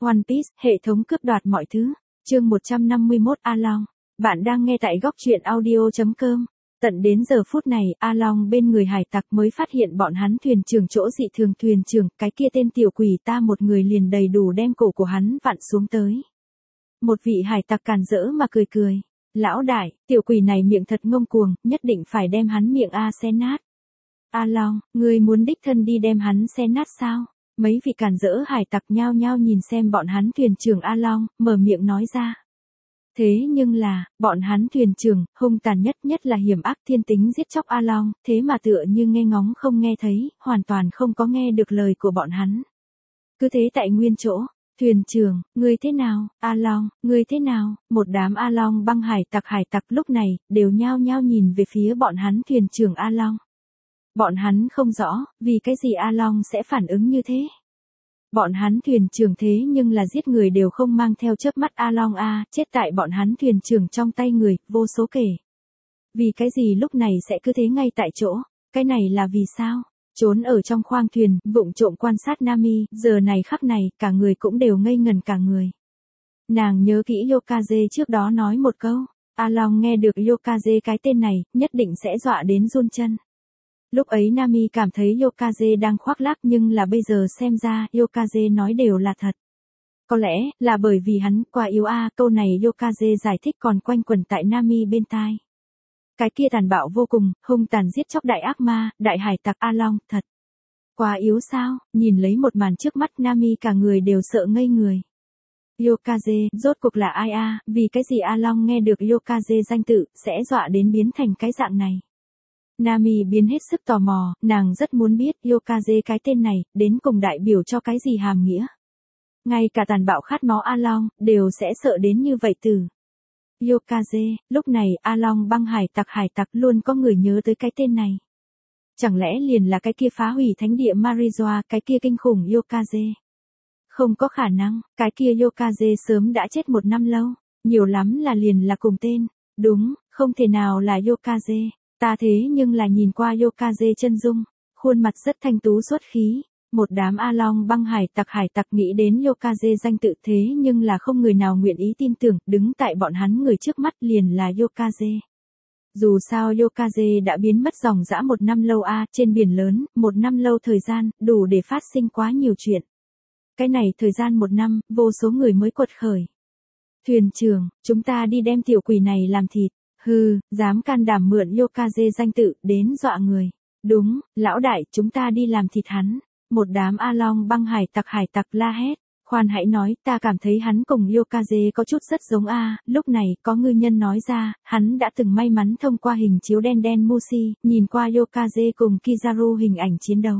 One Piece, hệ thống cướp đoạt mọi thứ. Chương 151 A Long. Bạn đang nghe tại góc truyện audio.com. Tận đến giờ phút này, A Long bên người hải tặc mới phát hiện bọn hắn thuyền trưởng chỗ dị thường thuyền trưởng, cái kia tên tiểu quỷ ta một người liền đầy đủ đem cổ của hắn vặn xuống tới. Một vị hải tặc càn rỡ mà cười cười. Lão đại, tiểu quỷ này miệng thật ngông cuồng, nhất định phải đem hắn miệng xé nát. A Long, ngươi muốn đích thân đi đem hắn xé nát sao? Mấy vị càn rỡ hải tặc nhao nhao nhìn xem bọn hắn thuyền trưởng A Long, mở miệng nói ra. Thế nhưng là, bọn hắn thuyền trưởng, hung tàn nhất là hiểm ác thiên tính giết chóc A Long, thế mà tựa như nghe ngóng không nghe thấy, hoàn toàn không có nghe được lời của bọn hắn. Cứ thế tại nguyên chỗ, thuyền trưởng, ngươi thế nào, A Long, ngươi thế nào, một đám A Long băng hải tặc lúc này, đều nhao nhao nhìn về phía bọn hắn thuyền trưởng A Long. Bọn hắn không rõ, vì cái gì A Long sẽ phản ứng như thế. Bọn hắn thuyền trưởng thế nhưng là giết người đều không mang theo chớp mắt A Long chết tại bọn hắn thuyền trưởng trong tay người, vô số kể. Vì cái gì lúc này sẽ cứ thế ngay tại chỗ, cái này là vì sao? Trốn ở trong khoang thuyền, vụng trộm quan sát Nami, giờ này khắc này, cả người cũng đều ngây ngần cả người. Nàng nhớ kỹ Yokaze trước đó nói một câu, A Long nghe được Yokaze cái tên này, nhất định sẽ dọa đến run chân. Lúc ấy Nami cảm thấy Yokaze đang khoác lác nhưng là bây giờ xem ra Yokaze nói đều là thật. Có lẽ là bởi vì hắn quá yếu câu này Yokaze giải thích còn quanh quẩn tại Nami bên tai. Cái kia tàn bạo vô cùng, hung tàn giết chóc đại ác ma, đại hải tặc A Long, thật. Quá yếu sao, nhìn lấy một màn trước mắt Nami cả người đều sợ ngây người. Yokaze, rốt cuộc là ai vì cái gì A Long nghe được Yokaze danh tự, sẽ dọa đến biến thành cái dạng này. Nami biến hết sức tò mò, nàng rất muốn biết Yokaze cái tên này, đến cùng đại biểu cho cái gì hàm nghĩa. Ngay cả tàn bạo khát máu A Long, đều sẽ sợ đến như vậy từ. Yokaze, lúc này A Long băng hải tặc luôn có người nhớ tới cái tên này. Chẳng lẽ liền là cái kia phá hủy thánh địa Marijoa, cái kia kinh khủng Yokaze? Không có khả năng, cái kia Yokaze sớm đã chết 1 năm lâu, nhiều lắm là liền là cùng tên. Đúng, không thể nào là Yokaze. Ta thế nhưng là nhìn qua Yokaze chân dung, khuôn mặt rất thanh tú xuất khí, một đám A Long băng hải tặc nghĩ đến Yokaze danh tự thế nhưng là không người nào nguyện ý tin tưởng, đứng tại bọn hắn người trước mắt liền là Yokaze. Dù sao Yokaze đã biến mất dòng dã 1 năm lâu trên biển lớn, 1 năm lâu thời gian, đủ để phát sinh quá nhiều chuyện. Cái này thời gian 1 năm, vô số người mới quật khởi. Thuyền trưởng, chúng ta đi đem tiểu quỷ này làm thịt. Hừ, dám can đảm mượn Yokaze danh tự, đến dọa người. Đúng, lão đại, chúng ta đi làm thịt hắn. Một đám A Long băng hải tặc la hét. Khoan hãy nói, ta cảm thấy hắn cùng Yokaze có chút rất giống lúc này, có ngư nhân nói ra, hắn đã từng may mắn thông qua hình chiếu đen Mushi, nhìn qua Yokaze cùng Kizaru hình ảnh chiến đấu.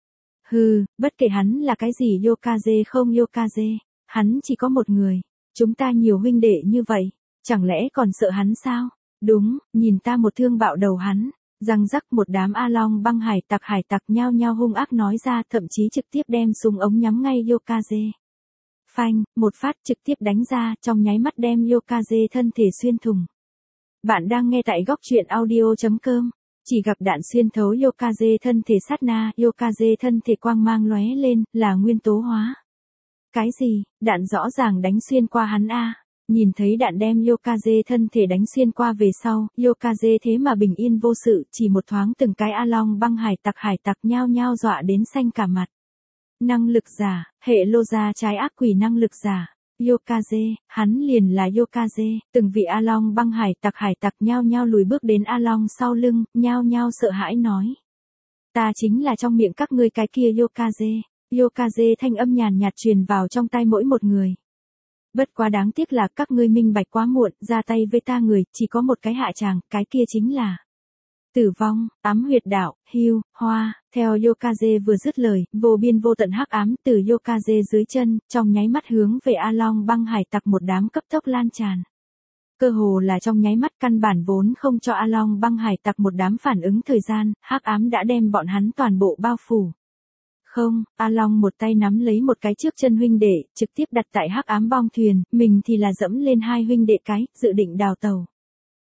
Hừ, bất kể hắn là cái gì Yokaze không Yokaze, hắn chỉ có một người. Chúng ta nhiều huynh đệ như vậy, chẳng lẽ còn sợ hắn sao? Đúng, nhìn ta một thương bạo đầu hắn. Răng rắc một đám A Long băng hải tặc nhao nhao hung ác nói ra, thậm chí trực tiếp đem súng ống nhắm ngay Yokaze. Phanh, một phát trực tiếp đánh ra, trong nháy mắt đem Yokaze thân thể xuyên thủng. Bạn đang nghe tại góc truyện audio.com. Chỉ gặp đạn xuyên thấu Yokaze thân thể sát na, Yokaze thân thể quang mang lóe lên, là nguyên tố hóa. Cái gì, đạn rõ ràng đánh xuyên qua hắn Nhìn thấy đạn đem Yokaze thân thể đánh xuyên qua về sau, Yokaze thế mà bình yên vô sự, chỉ một thoáng từng cái A Long băng hải tặc nhao nhao dọa đến xanh cả mặt. Năng lực giả, hệ lô gia trái ác quỷ năng lực giả. Yokaze, hắn liền là Yokaze, từng vị A Long băng hải tặc nhao nhao lùi bước đến A Long sau lưng, nhao nhao sợ hãi nói. Ta chính là trong miệng các ngươi cái kia Yokaze. Yokaze thanh âm nhàn nhạt truyền vào trong tai mỗi một người. Bất quá đáng tiếc là các ngươi minh bạch quá muộn, ra tay với ta người, chỉ có một cái hạ tràng, cái kia chính là tử vong, ám huyệt đạo, hưu, hoa. Theo Yokaze vừa dứt lời, vô biên vô tận hắc ám từ Yokaze dưới chân, trong nháy mắt hướng về A Long băng hải tặc một đám cấp tốc lan tràn. Cơ hồ là trong nháy mắt căn bản vốn không cho A Long băng hải tặc một đám phản ứng thời gian, hắc ám đã đem bọn hắn toàn bộ bao phủ. Không, A Long một tay nắm lấy một cái trước chân huynh đệ, trực tiếp đặt tại hắc ám bong thuyền, mình thì là dẫm lên 2 huynh đệ cái, dự định đào tàu.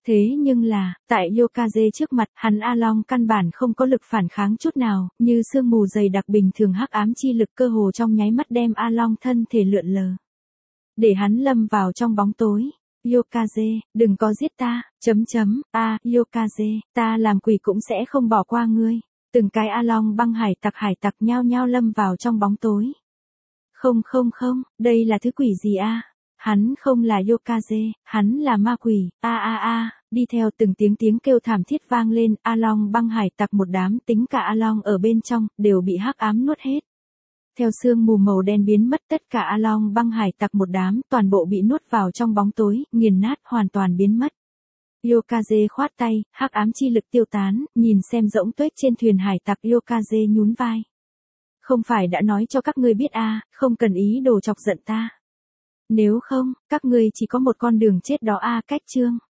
Thế nhưng là, tại Yokaze trước mặt, hắn A Long căn bản không có lực phản kháng chút nào, như sương mù dày đặc bình thường hắc ám chi lực cơ hồ trong nháy mắt đem A Long thân thể lượn lờ. Để hắn lâm vào trong bóng tối. Yokaze, đừng có giết ta, Yokaze, ta làm quỷ cũng sẽ không bỏ qua ngươi. Từng cái A Long băng hải tặc nhao nhao lâm vào trong bóng tối. Không, đây là thứ quỷ gì a? Hắn không là Yokaze, hắn là ma quỷ, đi theo từng tiếng kêu thảm thiết vang lên, A Long băng hải tặc một đám tính cả A Long ở bên trong, đều bị hắc ám nuốt hết. Theo sương mù màu đen biến mất tất cả A Long băng hải tặc một đám toàn bộ bị nuốt vào trong bóng tối, nghiền nát hoàn toàn biến mất. Yokaze khoát tay, hắc ám chi lực tiêu tán, nhìn xem rỗng tuếch trên thuyền hải tặc Yokaze nhún vai. Không phải đã nói cho các ngươi biết không cần ý đồ chọc giận ta. Nếu không, các ngươi chỉ có một con đường chết đó cách chương.